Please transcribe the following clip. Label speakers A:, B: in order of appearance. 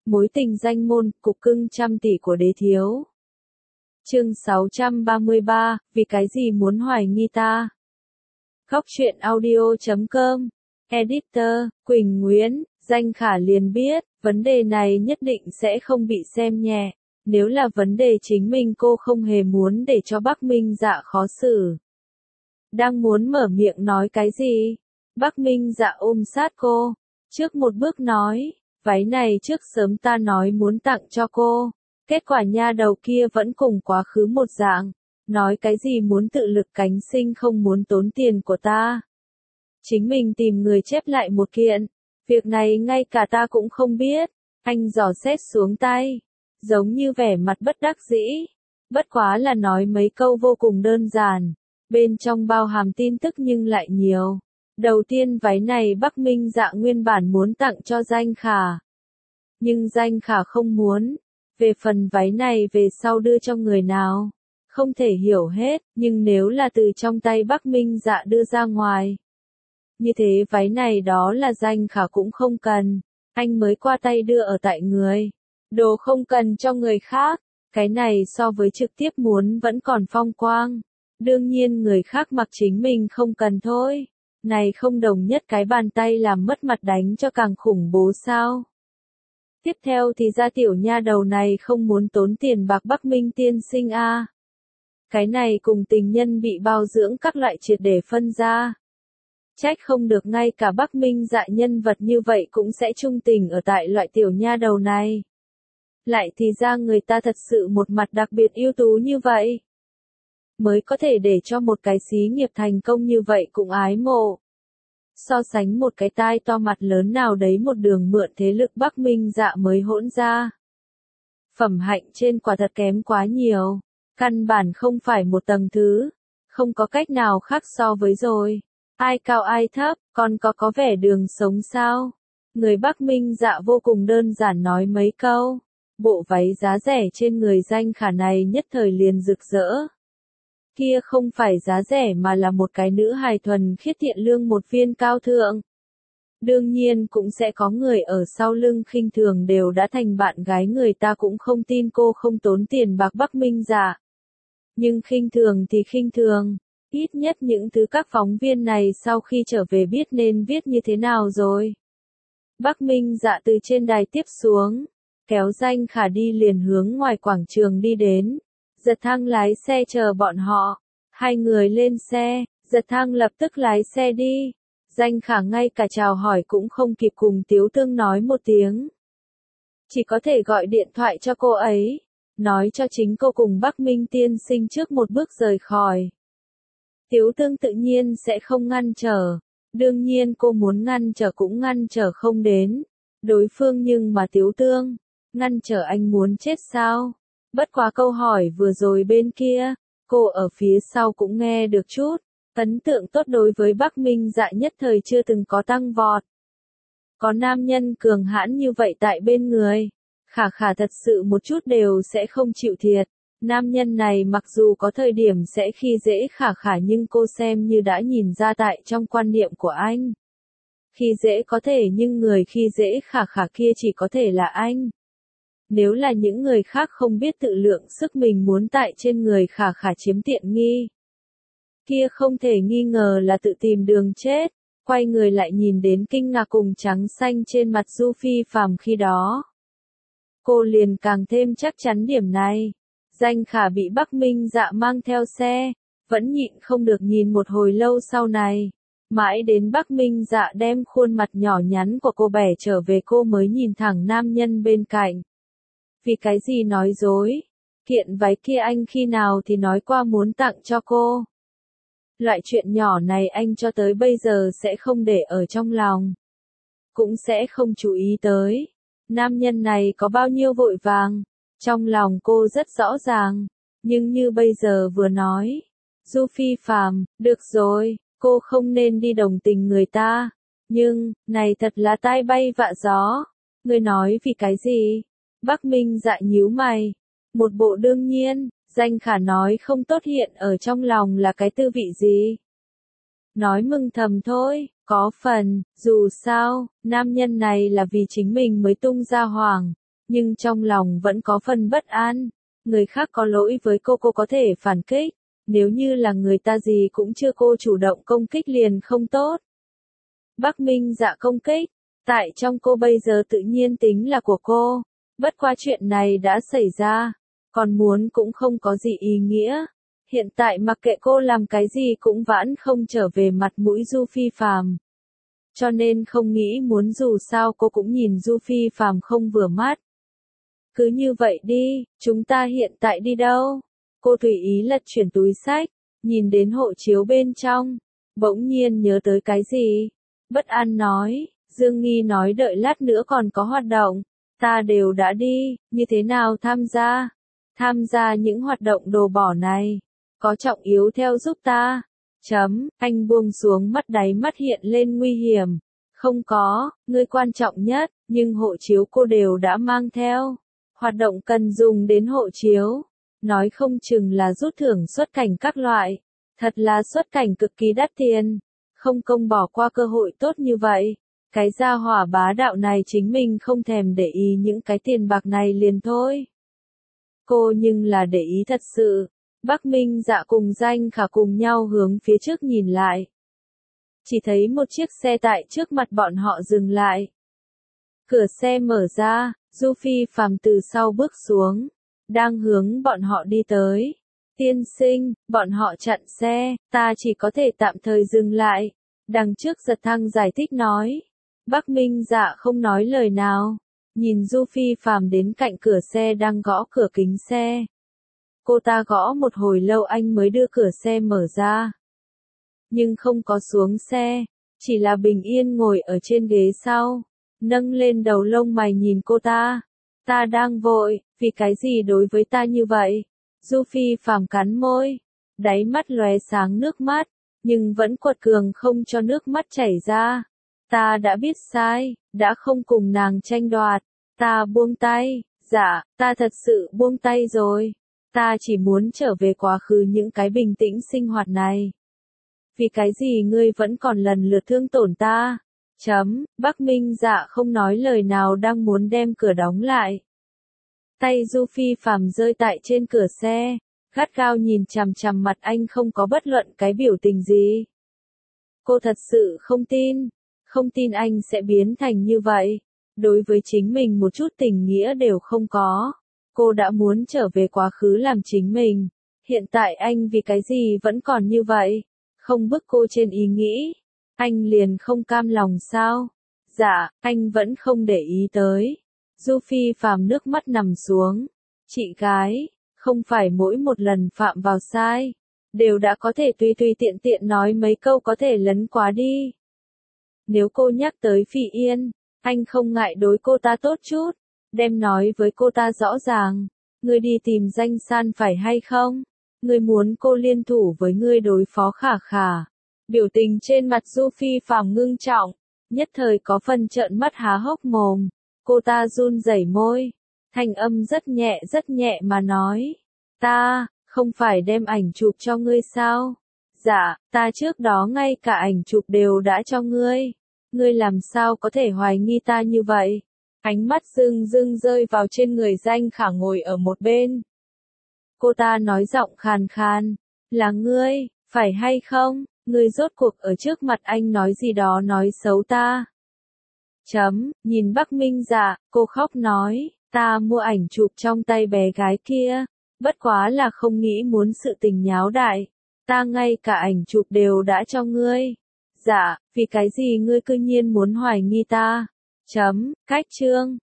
A: Mối tình danh môn, cục cưng trăm tỷ của đế thiếu. Chương 633, vì cái gì muốn hoài nghi ta? Góc truyện audio.com. Editor, Quỳnh Nguyễn, Danh Khả liền biết, vấn đề này nhất định sẽ không bị xem nhẹ. Nếu là vấn đề chính mình cô không hề muốn để cho Bắc Minh Dạ khó xử. Đang muốn mở miệng nói cái gì? Bắc Minh Dạ ôm sát cô. Trước một bước nói, váy này trước sớm ta nói muốn tặng cho cô. Kết quả nha đầu kia vẫn cùng quá khứ một dạng. Nói cái gì muốn tự lực cánh sinh không muốn tốn tiền của ta. Chính mình tìm người chép lại một kiện. Việc này ngay cả ta cũng không biết. Anh dò xét xuống tay. Giống như vẻ mặt bất đắc dĩ. Bất quá là nói mấy câu vô cùng đơn giản. Bên trong bao hàm tin tức nhưng lại nhiều. Đầu tiên váy này Bắc Minh Dạ nguyên bản muốn tặng cho Danh Khả. Nhưng Danh Khả không muốn. Về phần váy này về sau đưa cho người nào. Không thể hiểu hết, nhưng nếu là từ trong tay Bắc Minh Dạ đưa ra ngoài. Như thế váy này đó là Danh Khả cũng không cần. Anh mới qua tay đưa ở tại người. Đồ không cần cho người khác. Cái này so với trực tiếp muốn vẫn còn phong quang. Đương nhiên người khác mặc chính mình không cần thôi. Này không đồng nhất cái bàn tay làm mất mặt đánh cho càng khủng bố sao. Tiếp theo thì ra tiểu nha đầu này không muốn tốn tiền bạc Bắc Minh tiên sinh a. Cái này cùng tình nhân bị bao dưỡng các loại triệt để phân ra. Trách không được ngay cả Bắc Minh Dạ nhân vật như vậy cũng sẽ trung tình ở tại loại tiểu nha đầu này. Lại thì ra người ta thật sự một mặt đặc biệt ưu tú như vậy. Mới có thể để cho một cái xí nghiệp thành công như vậy cũng ái mộ. So sánh một cái tai to mặt lớn nào đấy một đường mượn thế lực Bắc Minh Dạ mới hỗn ra. Phẩm hạnh trên quả thật kém quá nhiều. Căn bản không phải một tầng thứ. Không có cách nào khác so với rồi. Ai cao ai thấp, còn có vẻ đường sống sao? Người Bắc Minh Dạ vô cùng đơn giản nói mấy câu. Bộ váy giá rẻ trên người Danh Khả này nhất thời liền rực rỡ. Kia không phải giá rẻ mà là một cái nữ hài thuần khiết thiện lương một viên cao thượng. Đương nhiên cũng sẽ có người ở sau lưng khinh thường đều đã thành bạn gái người ta cũng không tin cô không tốn tiền bạc Bắc Minh Dạ. Nhưng khinh thường thì khinh thường. Ít nhất những thứ các phóng viên này sau khi trở về biết nên viết như thế nào rồi. Bắc Minh Dạ từ trên đài tiếp xuống. Kéo Danh Khả đi liền hướng ngoài quảng trường đi đến. Giật Thăng lái xe chờ bọn họ. Hai người lên xe, Giật Thăng lập tức lái xe đi. Danh Khả ngay cả chào hỏi cũng không kịp cùng Tiếu Tương nói một tiếng. Chỉ có thể gọi điện thoại cho cô ấy. Nói cho chính cô cùng Bắc Minh tiên sinh trước một bước rời khỏi. Tiếu Tương tự nhiên sẽ không ngăn trở. Đương nhiên cô muốn ngăn trở cũng ngăn trở không đến. Đối phương nhưng mà Tiếu Tương. Ngăn trở anh muốn chết sao? Bất quá câu hỏi vừa rồi bên kia, cô ở phía sau cũng nghe được chút. Ấn tượng tốt đối với Bắc Minh Dạ nhất thời chưa từng có tăng vọt. Có nam nhân cường hãn như vậy tại bên người. Khả Khả thật sự một chút đều sẽ không chịu thiệt. Nam nhân này mặc dù có thời điểm sẽ khi dễ Khả Khả nhưng cô xem như đã nhìn ra tại trong quan niệm của anh. Khi dễ có thể nhưng người khi dễ Khả Khả kia chỉ có thể là anh. Nếu là những người khác không biết tự lượng sức mình muốn tại trên người Khả Khả chiếm tiện nghi. Kia không thể nghi ngờ là tự tìm đường chết. Quay người lại nhìn đến kinh ngạc cùng trắng xanh trên mặt Du Phi Phàm khi đó. Cô liền càng thêm chắc chắn điểm này. Danh Khả bị Bắc Minh Dạ mang theo xe. Vẫn nhịn không được nhìn một hồi lâu sau này. Mãi đến Bắc Minh Dạ đem khuôn mặt nhỏ nhắn của cô bẻ trở về cô mới nhìn thẳng nam nhân bên cạnh. Vì cái gì nói dối? Kiện váy kia anh khi nào thì nói qua muốn tặng cho cô. Loại chuyện nhỏ này anh cho tới bây giờ sẽ không để ở trong lòng. Cũng sẽ không chú ý tới. Nam nhân này có bao nhiêu vội vàng. Trong lòng cô rất rõ ràng. Nhưng như bây giờ vừa nói. Du Phi Phàm, được rồi, cô không nên đi đồng tình người ta. Nhưng, này thật là tai bay vạ gió. Người nói vì cái gì? Bắc Minh Dạ nhíu mày. Một bộ đương nhiên, Danh Khả nói không tốt hiện ở trong lòng là cái tư vị gì. Nói mừng thầm thôi, có phần, dù sao, nam nhân này là vì chính mình mới tung ra hoàng. nhưng trong lòng vẫn có phần bất an. Người khác có lỗi với cô có thể phản kích, nếu như là người ta gì cũng chưa cô chủ động công kích liền không tốt. Bắc Minh Dạ công kích, tại trong cô bây giờ tự nhiên tính là của cô, bất qua chuyện này đã xảy ra, còn muốn cũng không có gì ý nghĩa. Hiện tại mặc kệ cô làm cái gì cũng vãn không trở về mặt mũi Du Phi Phàm. Cho nên không nghĩ muốn, dù sao cô cũng nhìn Du Phi Phàm không vừa mắt. Cứ như vậy đi, chúng ta hiện tại đi đâu? Cô tùy ý lật chuyển túi xách, nhìn đến hộ chiếu bên trong, bỗng nhiên nhớ tới cái gì. Bất an nói, Dương Nghi nói đợi lát nữa còn có hoạt động, ta đều đã đi, như thế nào tham gia? Tham gia những hoạt động đồ bỏ này, có trọng yếu theo giúp ta. Anh buông xuống mắt, đáy mắt hiện lên nguy hiểm. Không có, ngươi quan trọng nhất, nhưng hộ chiếu cô đều đã mang theo. Hoạt động cần dùng đến hộ chiếu, nói không chừng là rút thưởng xuất cảnh các loại. Thật là xuất cảnh cực kỳ đắt tiền, không công bỏ qua cơ hội tốt như vậy. Cái gia hỏa bá đạo này chính mình không thèm để ý những cái tiền bạc này liền thôi. Cô nhưng là để ý thật sự. Bắc Minh Dạ cùng Danh Khả cùng nhau hướng phía trước nhìn lại. Chỉ thấy một chiếc xe tại trước mặt bọn họ dừng lại. Cửa xe mở ra, Du Phi Phàm từ sau bước xuống, đang hướng bọn họ đi tới. Tiên sinh, bọn họ chặn xe, ta chỉ có thể tạm thời dừng lại. Đằng trước giật thăng giải thích nói. Bắc Minh Dạ không nói lời nào, nhìn Du Phi Phàm đến cạnh cửa xe đang gõ cửa kính xe. Cô ta gõ một hồi lâu anh mới đưa cửa xe mở ra. Nhưng không có xuống xe, chỉ là bình yên ngồi ở trên ghế sau, nâng lên đầu lông mày nhìn cô ta. Ta đang vội, vì cái gì đối với ta như vậy? Du Phi Phàm cắn môi, đáy mắt lóe sáng nước mắt, nhưng vẫn quật cường không cho nước mắt chảy ra. Ta đã biết sai, đã không cùng nàng tranh đoạt, ta buông tay, dạ, ta thật sự buông tay rồi. Ta chỉ muốn trở về quá khứ những cái bình tĩnh sinh hoạt này. Vì cái gì ngươi vẫn còn lần lượt thương tổn ta? Bắc Minh Dạ không nói lời nào đang muốn đem cửa đóng lại. Tay Du Phi Phàm rơi tại trên cửa xe, gắt gao nhìn chằm chằm mặt anh không có bất luận cái biểu tình gì. Cô thật sự không tin anh sẽ biến thành như vậy. Đối với chính mình một chút tình nghĩa đều không có. Cô đã muốn trở về quá khứ làm chính mình. Hiện tại anh vì cái gì vẫn còn như vậy? Không bức cô trên ý nghĩ. Anh liền không cam lòng sao? Dạ, anh vẫn không để ý tới. Du Phi Phàm nước mắt nằm xuống. Chị gái, không phải mỗi một lần phạm vào sai, đều đã có thể tùy tùy tiện tiện nói mấy câu có thể lấn quá đi. Nếu cô nhắc tới Phỉ Yên, anh không ngại đối cô ta tốt chút. Đem nói với cô ta rõ ràng, ngươi đi tìm Danh San phải hay không? Ngươi muốn cô liên thủ với ngươi đối phó Khả Khả. Biểu tình trên mặt Du Phi Phàm ngưng trọng, nhất thời có phần trợn mắt há hốc mồm. Cô ta run rẩy môi, thanh âm rất nhẹ mà nói. Ta, không phải đem ảnh chụp cho ngươi sao? Dạ, ta trước đó ngay cả ảnh chụp đều đã cho ngươi. Ngươi làm sao có thể hoài nghi ta như vậy? Ánh mắt dưng rơi vào trên người Danh Khả ngồi ở một bên. Cô ta nói giọng khàn khàn, là ngươi, phải hay không? Ngươi rốt cuộc ở trước mặt anh nói gì đó nói xấu ta. Nhìn Bắc Minh Dạ, cô khóc nói, ta mua ảnh chụp trong tay bé gái kia, bất quá là không nghĩ muốn sự tình nháo đại. Ta ngay cả ảnh chụp đều đã cho ngươi. Dạ, vì cái gì ngươi cư nhiên muốn hoài nghi ta? Cách chương